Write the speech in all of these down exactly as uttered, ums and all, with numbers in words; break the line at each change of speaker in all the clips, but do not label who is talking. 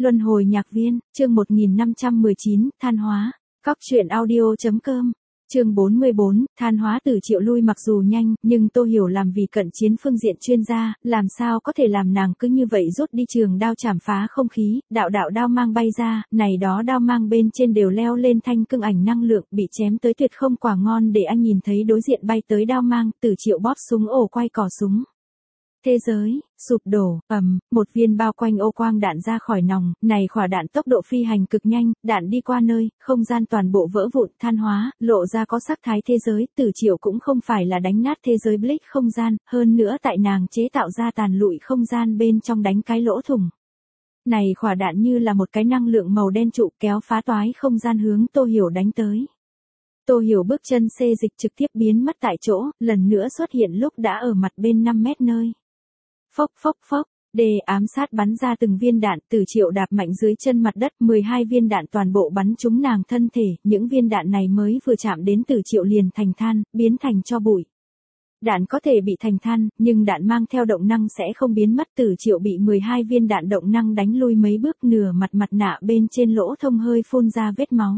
Luân hồi nhạc viên, chương một nghìn năm trăm mười chín, than hóa. Cóc truyện audio chấm com. Chương bốn mươi bốn, than hóa. Từ Triệu lui mặc dù nhanh, nhưng Tô Hiểu làm vì cận chiến phương diện chuyên gia, làm sao có thể làm nàng cứ như vậy rút đi trường đao chảm phá không khí, đạo đạo đao mang bay ra, này đó đao mang bên trên đều leo lên thanh cương ảnh năng lượng, bị chém tới tuyệt không quả ngon để anh nhìn thấy đối diện bay tới đao mang, Từ Triệu bóp súng ổ quay cò súng. Thế giới, sụp đổ, ầm, một viên bao quanh ô quang đạn ra khỏi nòng, này khỏa đạn tốc độ phi hành cực nhanh, đạn đi qua nơi, không gian toàn bộ vỡ vụn, than hóa, lộ ra có sắc thái thế giới, Từ Triệu cũng không phải là đánh nát thế giới Blitz không gian, hơn nữa tại nàng chế tạo ra tàn lụi không gian bên trong đánh cái lỗ thủng. Này khỏa đạn như là một cái năng lượng màu đen trụ kéo phá toái không gian hướng Tô Hiểu đánh tới. Tô Hiểu bước chân xê dịch trực tiếp biến mất tại chỗ, lần nữa xuất hiện lúc đã ở mặt bên năm mét nơi. Phốc phốc phốc, đề ám sát bắn ra từng viên đạn, Từ Triệu đạp mạnh dưới chân mặt đất, mười hai viên đạn toàn bộ bắn trúng nàng thân thể, những viên đạn này mới vừa chạm đến Từ Triệu liền thành than, biến thành tro bụi. Đạn có thể bị thành than, nhưng đạn mang theo động năng sẽ không biến mất. Từ Triệu bị mười hai viên đạn động năng đánh lui mấy bước, nửa mặt mặt nạ bên trên lỗ thông hơi phun ra vết máu.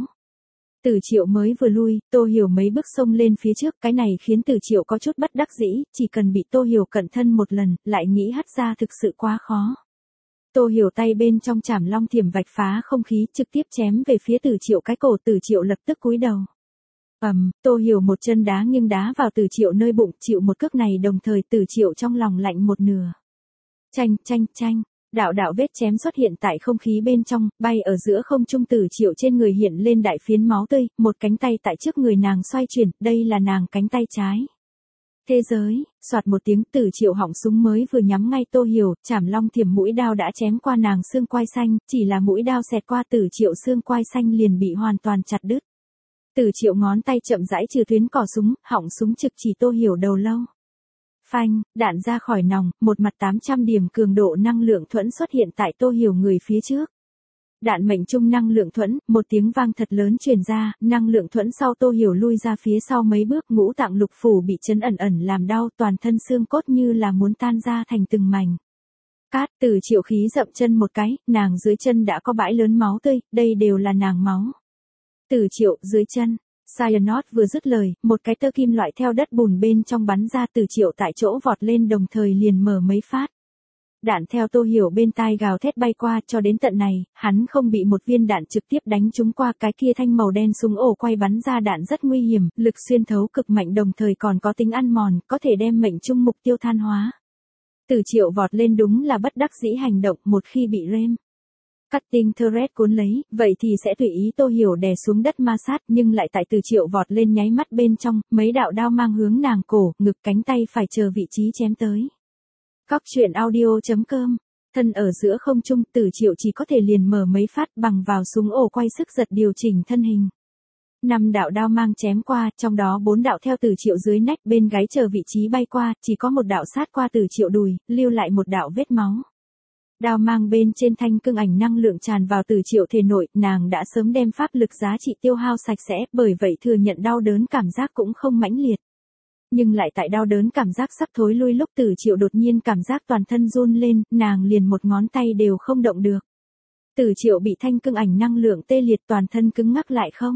Từ Triệu mới vừa lui, Tô Hiểu mấy bước xông lên phía trước, cái này khiến Từ Triệu có chút bất đắc dĩ, chỉ cần bị Tô Hiểu cận thân một lần, lại nghĩ hất ra thực sự quá khó. Tô Hiểu tay bên trong chảm long thiểm vạch phá không khí, trực tiếp chém về phía Từ Triệu cái cổ, Từ Triệu lập tức cúi đầu. Ầm, Tô Hiểu một chân đá nghiêng đá vào Từ Triệu nơi bụng, chịu một cước này đồng thời Từ Triệu trong lòng lạnh một nửa. Chanh, chanh, chanh. Đạo đạo vết chém xuất hiện tại không khí bên trong, bay ở giữa không trung. Từ Triệu trên người hiện lên đại phiến máu tươi, một cánh tay tại trước người nàng xoay chuyển, đây là nàng cánh tay trái. Thế giới, soạt một tiếng, Từ Triệu họng súng mới vừa nhắm ngay Tô Hiểu, chảm long thiểm mũi đao đã chém qua nàng xương quai xanh, chỉ là mũi đao xẹt qua Từ Triệu xương quai xanh liền bị hoàn toàn chặt đứt. Từ Triệu ngón tay chậm rãi trừ tuyến cò súng, họng súng trực chỉ Tô Hiểu đầu lâu. Phanh, đạn ra khỏi nòng, một mặt tám trăm điểm cường độ năng lượng thuẫn xuất hiện tại Tô Hiểu người phía trước. Đạn mệnh trung năng lượng thuẫn, một tiếng vang thật lớn truyền ra, năng lượng thuẫn sau Tô Hiểu lui ra phía sau mấy bước, ngũ tạng lục phủ bị chấn ẩn ẩn làm đau, toàn thân xương cốt như là muốn tan ra thành từng mảnh. Cát. Từ Triệu khí dậm chân một cái, nàng dưới chân đã có bãi lớn máu tươi, đây đều là nàng máu. Từ Triệu, dưới chân. Cyanot vừa dứt lời, một cái tơ kim loại theo đất bùn bên trong bắn ra. Từ Triệu tại chỗ vọt lên đồng thời liền mở mấy phát. Đạn theo Tô Hiểu bên tai gào thét bay qua, cho đến tận này, hắn không bị một viên đạn trực tiếp đánh trúng qua, cái kia thanh màu đen súng ổ quay bắn ra đạn rất nguy hiểm, lực xuyên thấu cực mạnh đồng thời còn có tính ăn mòn, có thể đem mệnh trung mục tiêu than hóa. Từ Triệu vọt lên đúng là bất đắc dĩ hành động, một khi bị rem. Cutting thread cuốn lấy, vậy thì sẽ tùy ý Tô Hiểu đè xuống đất ma sát, nhưng lại tại Từ Triệu vọt lên nháy mắt bên trong, mấy đạo đao mang hướng nàng cổ, ngực, cánh tay phải chờ vị trí chém tới. Cóc truyện audio chấm com. Thân ở giữa không trung, Từ Triệu chỉ có thể liền mở mấy phát bằng vào súng ổ quay sức giật điều chỉnh thân hình. Năm đạo đao mang chém qua, trong đó bốn đạo theo Từ Triệu dưới nách bên gáy chờ vị trí bay qua, chỉ có một đạo sát qua Từ Triệu đùi, lưu lại một đạo vết máu. Đao mang bên trên thanh cương ảnh năng lượng tràn vào Từ Triệu thể nội, nàng đã sớm đem pháp lực giá trị tiêu hao sạch sẽ, bởi vậy thừa nhận đau đớn cảm giác cũng không mãnh liệt. Nhưng lại tại đau đớn cảm giác sắp thối lui lúc Từ Triệu đột nhiên cảm giác toàn thân run lên, nàng liền một ngón tay đều không động được. Từ Triệu bị thanh cương ảnh năng lượng tê liệt, toàn thân cứng ngắc lại không.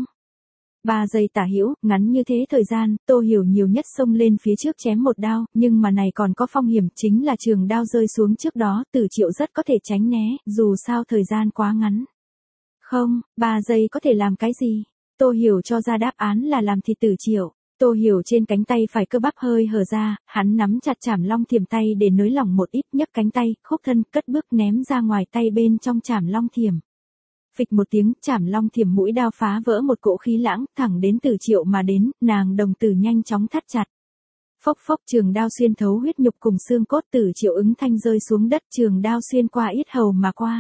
Ba giây tả hữu, ngắn như thế thời gian, Tô Hiểu nhiều nhất xông lên phía trước chém một đao, nhưng mà này còn có phong hiểm, chính là trường đao rơi xuống trước đó, Từ Triệu rất có thể tránh né, dù sao thời gian quá ngắn. Không, ba giây có thể làm cái gì? Tô Hiểu cho ra đáp án là làm thịt Từ Triệu. Tô Hiểu trên cánh tay phải cơ bắp hơi hở ra, hắn nắm chặt chảm long thiểm tay để nới lỏng một ít, nhấc cánh tay, khúc thân, cất bước ném ra ngoài tay bên trong chảm long thiểm. Phịch một tiếng, chảm long thiểm mũi đao phá vỡ một cỗ khí lãng, thẳng đến Từ Triệu mà đến, nàng đồng tử nhanh chóng thắt chặt. Phốc phốc, trường đao xuyên thấu huyết nhục cùng xương cốt, Từ Triệu ứng thanh rơi xuống đất, trường đao xuyên qua yết hầu mà qua.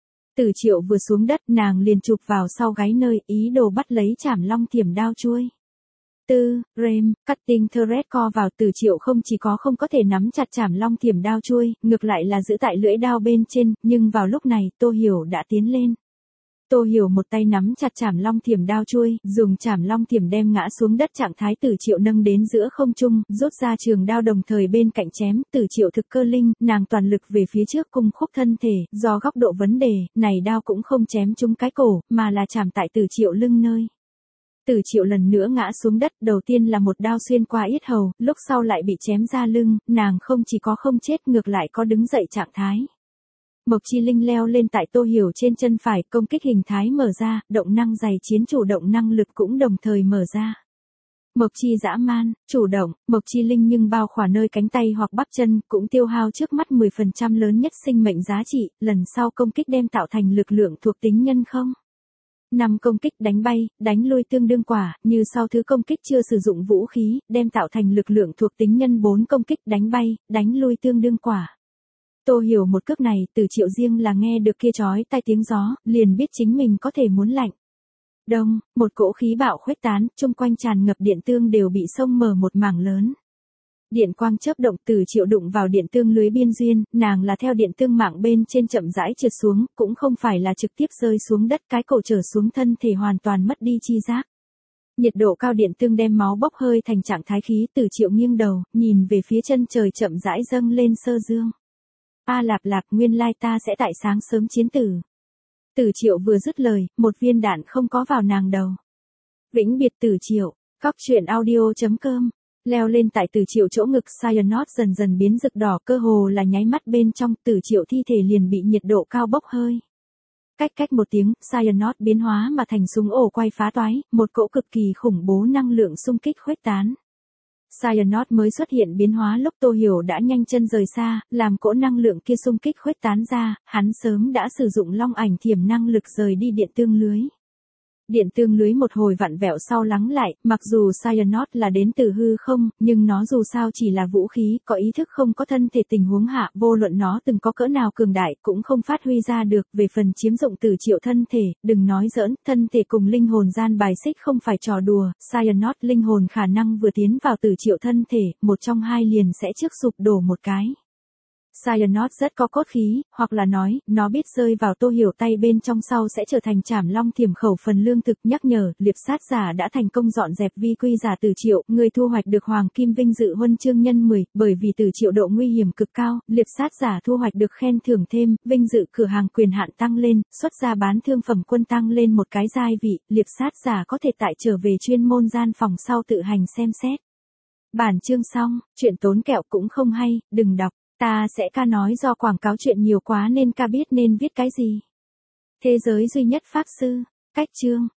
Từ Triệu vừa xuống đất, nàng liền chụp vào sau gáy nơi, ý đồ bắt lấy chảm long thiểm đao chuôi. Tư, rem, cutting thread co vào. Từ Triệu không chỉ có không có thể nắm chặt chảm long thiểm đao chuôi, ngược lại là giữ tại lưỡi đao bên trên, nhưng vào lúc này, Tô Hiểu đã tiến lên. Tô Hiểu một tay nắm chặt chảm long thiểm đao chuôi, dùng chảm long thiểm đem ngã xuống đất trạng thái Tử Triệu nâng đến giữa không trung, rút ra trường đao đồng thời bên cạnh chém. Tử Triệu thực cơ linh, nàng toàn lực về phía trước cung khúc thân thể, do góc độ vấn đề, này đao cũng không chém trúng cái cổ, mà là chạm tại Tử Triệu lưng nơi. Tử Triệu lần nữa ngã xuống đất, đầu tiên là một đao xuyên qua yết hầu, lúc sau lại bị chém ra lưng, nàng không chỉ có không chết ngược lại có đứng dậy trạng thái. Mộc Chi Linh leo lên tại Tô Hiểu trên chân phải, công kích hình thái mở ra, động năng dày chiến chủ động năng lực cũng đồng thời mở ra. Mộc Chi dã man, chủ động, Mộc Chi Linh nhưng bao khỏa nơi cánh tay hoặc bắp chân, cũng tiêu hao trước mắt mười phần trăm lớn nhất sinh mệnh giá trị, lần sau công kích đem tạo thành lực lượng thuộc tính nhân không. năm công kích đánh bay, đánh lui tương đương quả, như sau thứ công kích chưa sử dụng vũ khí, đem tạo thành lực lượng thuộc tính nhân bốn công kích đánh bay, đánh lui tương đương quả. Tô Hiểu một cước này, Tử Triệu riêng là nghe được kia chói tai tiếng gió, liền biết chính mình có thể muốn lạnh. Đông, một cỗ khí bạo khuếch tán, chung quanh tràn ngập điện tương đều bị xông mở một mảng lớn. Điện quang chớp động, Tử Triệu đụng vào điện tương lưới biên duyên, nàng là theo điện tương mạng bên trên chậm rãi trượt xuống, cũng không phải là trực tiếp rơi xuống đất, cái cổ trở xuống thân thể hoàn toàn mất đi chi giác. Nhiệt độ cao điện tương đem máu bốc hơi thành trạng thái khí, Tử Triệu nghiêng đầu, nhìn về phía chân trời chậm rãi dâng lên sơ dương. A lạp lạp, nguyên lai ta sẽ tại sáng sớm chiến tử. Tử Triệu vừa dứt lời, một viên đạn không có vào nàng đầu. Vĩnh biệt Tử Triệu, Cóc truyện audio chấm com. Leo lên tại Tử Triệu chỗ ngực, Cyanot dần dần biến rực đỏ, cơ hồ là nháy mắt bên trong, Tử Triệu thi thể liền bị nhiệt độ cao bốc hơi. Cách cách một tiếng, Cyanot biến hóa mà thành súng ổ quay phá toái, một cỗ cực kỳ khủng bố năng lượng xung kích khuếch tán. Cyanot mới xuất hiện biến hóa lúc Tô Hiểu đã nhanh chân rời xa, làm cỗ năng lượng kia xung kích khuếch tán ra, hắn sớm đã sử dụng long ảnh thiểm năng lực rời đi điện tương lưới. Điện tương lưới một hồi vặn vẹo sau lắng lại, mặc dù Cyanot là đến từ hư không, nhưng nó dù sao chỉ là vũ khí, có ý thức không có thân thể tình huống hạ, vô luận nó từng có cỡ nào cường đại, cũng không phát huy ra được. Về phần chiếm dụng Tử Triệu thân thể, đừng nói giỡn, thân thể cùng linh hồn gian bài xích không phải trò đùa, Cyanot linh hồn khả năng vừa tiến vào Tử Triệu thân thể, một trong hai liền sẽ trước sụp đổ một cái. Cyanot rất có cốt khí, hoặc là nói, nó biết rơi vào Tô Hiểu tay bên trong sau sẽ trở thành trảm long thiểm khẩu phần lương thực. Nhắc nhở, liệp sát giả đã thành công dọn dẹp vi quy giả Tử Triệu, người thu hoạch được hoàng kim vinh dự huân chương nhân mười, bởi vì Tử Triệu độ nguy hiểm cực cao, liệp sát giả thu hoạch được khen thưởng thêm, vinh dự cửa hàng quyền hạn tăng lên, xuất ra bán thương phẩm quân tăng lên một cái giai vị, liệp sát giả có thể tại trở về chuyên môn gian phòng sau tự hành xem xét. Bản chương xong, chuyện tốn kẹo cũng không hay, đừng đọc. Ta sẽ ca nói do quảng cáo chuyện nhiều quá nên ca biết nên viết cái gì. Thế giới duy nhất pháp sư, cách chương.